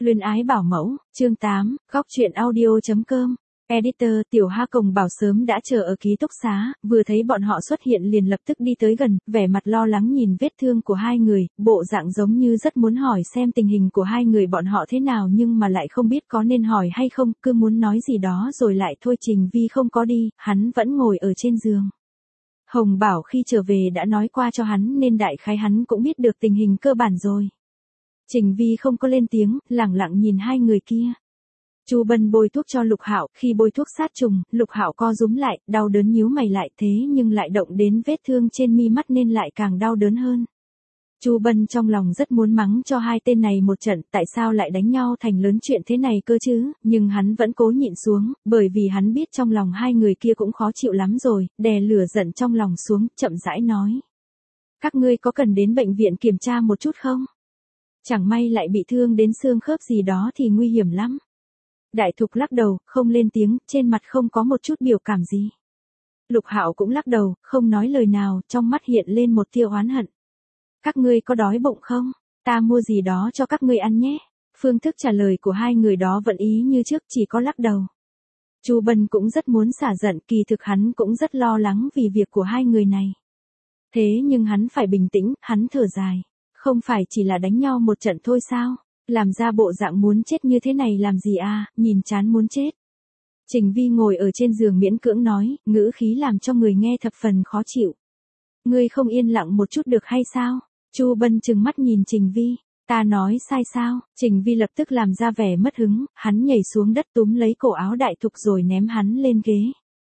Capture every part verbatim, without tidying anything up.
Luyến ái bảo mẫu, chương tám, góc truyện audio.com. Editor Tiểu Ha Cồng Bảo sớm đã chờ ở ký túc xá, vừa thấy bọn họ xuất hiện liền lập tức đi tới gần, vẻ mặt lo lắng nhìn vết thương của hai người, bộ dạng giống như rất muốn hỏi xem tình hình của hai người bọn họ thế nào nhưng mà lại không biết có nên hỏi hay không, cứ muốn nói gì đó rồi lại thôi. Trình Vi không có đi, hắn vẫn ngồi ở trên giường. Hồng Bảo khi trở về đã nói qua cho hắn nên đại khái hắn cũng biết được tình hình cơ bản rồi. Trình Vi không có lên tiếng, lẳng lặng nhìn hai người kia. Chu Bân bôi thuốc cho Lục Hạo, khi bôi thuốc sát trùng, Lục Hạo co rúm lại, đau đớn nhíu mày lại, thế nhưng lại động đến vết thương trên mi mắt nên lại càng đau đớn hơn. Chu Bân trong lòng rất muốn mắng cho hai tên này một trận, tại sao lại đánh nhau thành lớn chuyện thế này cơ chứ, nhưng hắn vẫn cố nhịn xuống, bởi vì hắn biết trong lòng hai người kia cũng khó chịu lắm rồi, đè lửa giận trong lòng xuống, chậm rãi nói. Các ngươi có cần đến bệnh viện kiểm tra một chút không? Chẳng may lại bị thương đến xương khớp gì đó thì nguy hiểm lắm. Đại Thục lắc đầu, không lên tiếng, trên mặt không có một chút biểu cảm gì. Lục Hạo cũng lắc đầu, không nói lời nào, trong mắt hiện lên một tia oán hận. Các ngươi có đói bụng không? Ta mua gì đó cho các ngươi ăn nhé. Phương thức trả lời của hai người đó vẫn ý như trước, chỉ có lắc đầu. Chu Bân cũng rất muốn xả giận, kỳ thực hắn cũng rất lo lắng vì việc của hai người này. Thế nhưng hắn phải bình tĩnh, hắn thở dài. Không phải chỉ là đánh nhau một trận thôi sao? Làm ra bộ dạng muốn chết như thế này làm gì à, nhìn chán muốn chết. Trình Vi ngồi ở trên giường miễn cưỡng nói, ngữ khí làm cho người nghe thập phần khó chịu. Ngươi không yên lặng một chút được hay sao? Chu Bân trừng mắt nhìn Trình Vi. Ta nói sai sao? Trình Vi lập tức làm ra vẻ mất hứng, hắn nhảy xuống đất túm lấy cổ áo Đại Thục rồi ném hắn lên ghế.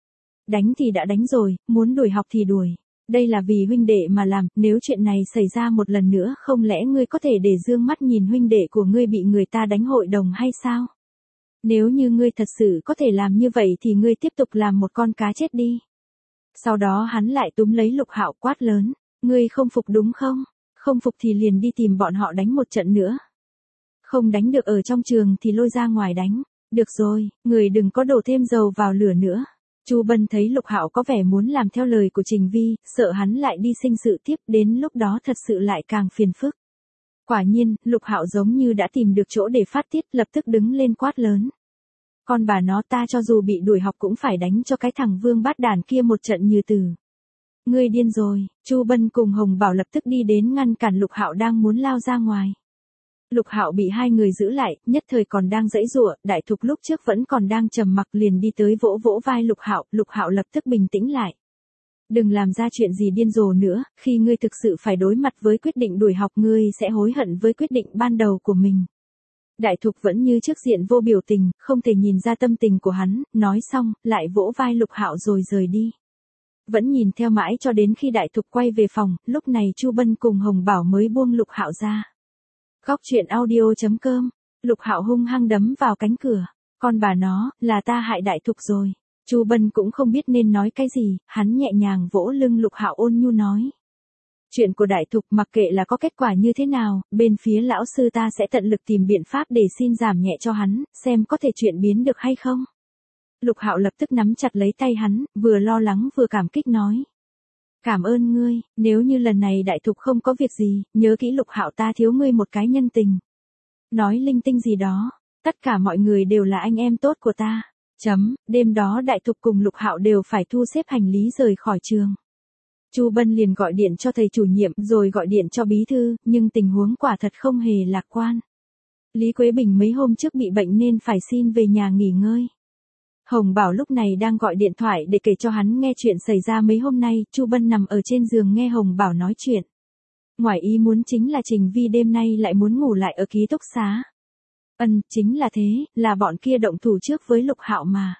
Đánh thì đã đánh rồi, muốn đuổi học thì đuổi. Đây là vì huynh đệ mà làm, nếu chuyện này xảy ra một lần nữa không lẽ ngươi có thể để dương mắt nhìn huynh đệ của ngươi bị người ta đánh hội đồng hay sao? Nếu như ngươi thật sự có thể làm như vậy thì ngươi tiếp tục làm một con cá chết đi. Sau đó hắn lại túm lấy Lục Hạo quát lớn, ngươi không phục đúng không? Không phục thì liền đi tìm bọn họ đánh một trận nữa. Không đánh được ở trong trường thì lôi ra ngoài đánh. Được rồi, người đừng có đổ thêm dầu vào lửa nữa. Chu Bân thấy Lục Hạo có vẻ muốn làm theo lời của Trình Vi, sợ hắn lại đi sinh sự tiếp, đến lúc đó thật sự lại càng phiền phức. Quả nhiên, Lục Hạo giống như đã tìm được chỗ để phát tiết, lập tức đứng lên quát lớn. Con bà nó, ta cho dù bị đuổi học cũng phải đánh cho cái thằng Vương Bát Đàn kia một trận như từ. Ngươi điên rồi. Chu Bân cùng Hồng Bảo lập tức đi đến ngăn cản Lục Hạo đang muốn lao ra ngoài. Lục Hạo bị hai người giữ lại, nhất thời còn đang giãy giụa, Đại Thục lúc trước vẫn còn đang trầm mặc liền đi tới vỗ vỗ vai Lục Hạo, Lục Hạo lập tức bình tĩnh lại. Đừng làm ra chuyện gì điên rồ nữa, khi ngươi thực sự phải đối mặt với quyết định đuổi học ngươi sẽ hối hận với quyết định ban đầu của mình. Đại Thục vẫn như trước diện vô biểu tình, không thể nhìn ra tâm tình của hắn, nói xong, lại vỗ vai Lục Hạo rồi rời đi. Vẫn nhìn theo mãi cho đến khi Đại Thục quay về phòng, lúc này Chu Bân cùng Hồng Bảo mới buông Lục Hạo ra. Góc truyện audio.com. Lục Hạo hung hăng đấm vào cánh cửa. Con bà nó, là ta hại Đại Thục rồi. Chu Bân cũng không biết nên nói cái gì, hắn nhẹ nhàng vỗ lưng Lục Hạo ôn nhu nói. Chuyện của Đại Thục mặc kệ là có kết quả như thế nào, bên phía lão sư ta sẽ tận lực tìm biện pháp để xin giảm nhẹ cho hắn, xem có thể chuyện biến được hay không. Lục Hạo lập tức nắm chặt lấy tay hắn, vừa lo lắng vừa cảm kích nói. Cảm ơn ngươi, nếu như lần này Đại Thục không có việc gì, nhớ kỹ Lục Hạo ta thiếu ngươi một cái nhân tình. Nói linh tinh gì đó, tất cả mọi người đều là anh em tốt của ta. Chấm, đêm đó Đại Thục cùng Lục Hạo đều phải thu xếp hành lý rời khỏi trường. Chu Bân liền gọi điện cho thầy chủ nhiệm rồi gọi điện cho bí thư, nhưng tình huống quả thật không hề lạc quan. Lý Quế Bình mấy hôm trước bị bệnh nên phải xin về nhà nghỉ ngơi. Hồng Bảo lúc này đang gọi điện thoại để kể cho hắn nghe chuyện xảy ra mấy hôm nay, Chu Bân nằm ở trên giường nghe Hồng Bảo nói chuyện. Ngoài ý muốn chính là Trình Vi đêm nay lại muốn ngủ lại ở ký túc xá. Ừm, chính là thế, là bọn kia động thủ trước với Lục Hạo mà.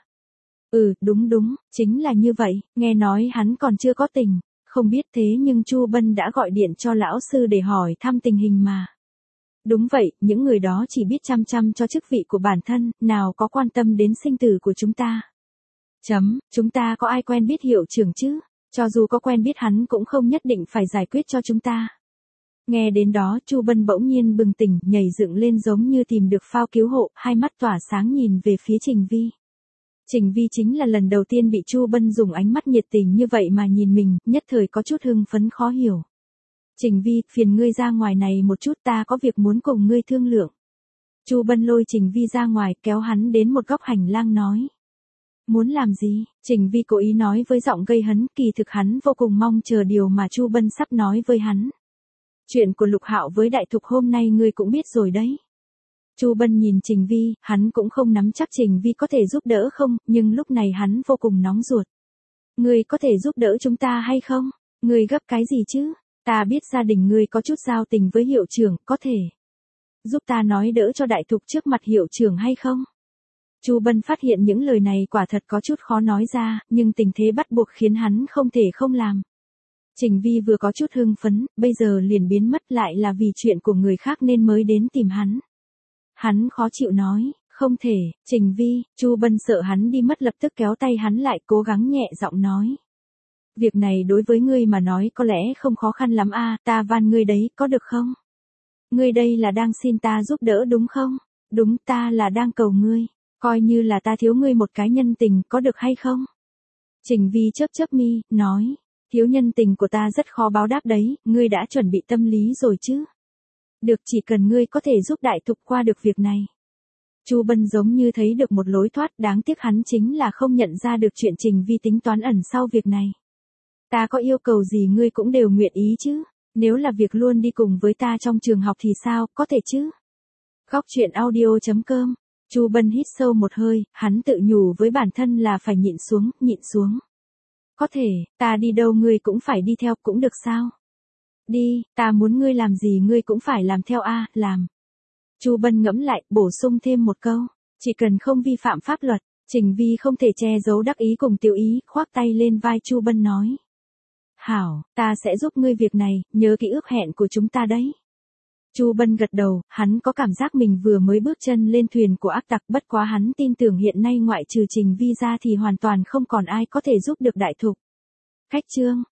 Ừ, đúng đúng, chính là như vậy, nghe nói hắn còn chưa có tình, không biết thế nhưng Chu Bân đã gọi điện cho lão sư để hỏi thăm tình hình mà. Đúng vậy, những người đó chỉ biết chăm chăm cho chức vị của bản thân, nào có quan tâm đến sinh tử của chúng ta. Chấm, chúng ta có ai quen biết hiệu trưởng chứ? Cho dù có quen biết hắn cũng không nhất định phải giải quyết cho chúng ta. Nghe đến đó Chu Bân bỗng nhiên bừng tỉnh, nhảy dựng lên giống như tìm được phao cứu hộ, hai mắt tỏa sáng nhìn về phía Trình Vi. Trình Vi chính là lần đầu tiên bị Chu Bân dùng ánh mắt nhiệt tình như vậy mà nhìn mình, nhất thời có chút hưng phấn khó hiểu. Trình Vi, phiền ngươi ra ngoài này một chút, ta có việc muốn cùng ngươi thương lượng. Chu Bân lôi Trình Vi ra ngoài, kéo hắn đến một góc hành lang nói. Muốn làm gì? Trình Vi cố ý nói với giọng gây hấn, kỳ thực hắn vô cùng mong chờ điều mà Chu Bân sắp nói với hắn. Chuyện của Lục Hạo với Đại Thục hôm nay ngươi cũng biết rồi đấy. Chu Bân nhìn Trình Vi, hắn cũng không nắm chắc Trình Vi có thể giúp đỡ không, nhưng lúc này hắn vô cùng nóng ruột. Ngươi có thể giúp đỡ chúng ta hay không? Ngươi gấp cái gì chứ? Ta biết gia đình ngươi có chút giao tình với hiệu trưởng, có thể giúp ta nói đỡ cho Đại Thục trước mặt hiệu trưởng hay không? Chu Bân phát hiện những lời này quả thật có chút khó nói ra, nhưng tình thế bắt buộc khiến hắn không thể không làm. Trình Vi vừa có chút hưng phấn, bây giờ liền biến mất, lại là vì chuyện của người khác nên mới đến tìm hắn. Hắn khó chịu nói, không thể, Trình Vi. Chu Bân sợ hắn đi mất lập tức kéo tay hắn lại, cố gắng nhẹ giọng nói. Việc này đối với ngươi mà nói có lẽ không khó khăn lắm a, ta van ngươi đấy, có được không? Ngươi đây là đang xin ta giúp đỡ đúng không? Đúng, ta là đang cầu ngươi, coi như là ta thiếu ngươi một cái nhân tình, có được hay không? Trình Vi chớp chớp mi, nói, thiếu nhân tình của ta rất khó báo đáp đấy, ngươi đã chuẩn bị tâm lý rồi chứ? Được, chỉ cần ngươi có thể giúp Đại Thục qua được việc này. Chu Bân giống như thấy được một lối thoát, đáng tiếc hắn chính là không nhận ra được chuyện Trình Vi tính toán ẩn sau việc này. Ta có yêu cầu gì ngươi cũng đều nguyện ý chứ? Nếu là việc luôn đi cùng với ta trong trường học thì sao, có thể chứ? Góc truyện audio chấm com. Chu Bân hít sâu một hơi, hắn tự nhủ với bản thân là phải nhịn xuống, nhịn xuống. Có thể, ta đi đâu ngươi cũng phải đi theo, cũng được sao? Đi, ta muốn ngươi làm gì ngươi cũng phải làm theo a, làm. Chu Bân ngẫm lại, bổ sung thêm một câu, chỉ cần không vi phạm pháp luật. Trình Vi không thể che giấu đắc ý cùng tiêu ý, khoác tay lên vai Chu Bân nói. Hảo, ta sẽ giúp ngươi việc này, nhớ kỹ ước hẹn của chúng ta đấy. Chu Bân gật đầu, hắn có cảm giác mình vừa mới bước chân lên thuyền của ác tặc, bất quá hắn tin tưởng hiện nay ngoại trừ Trình Vi ra thì hoàn toàn không còn ai có thể giúp được Đại Thục. Khách chương.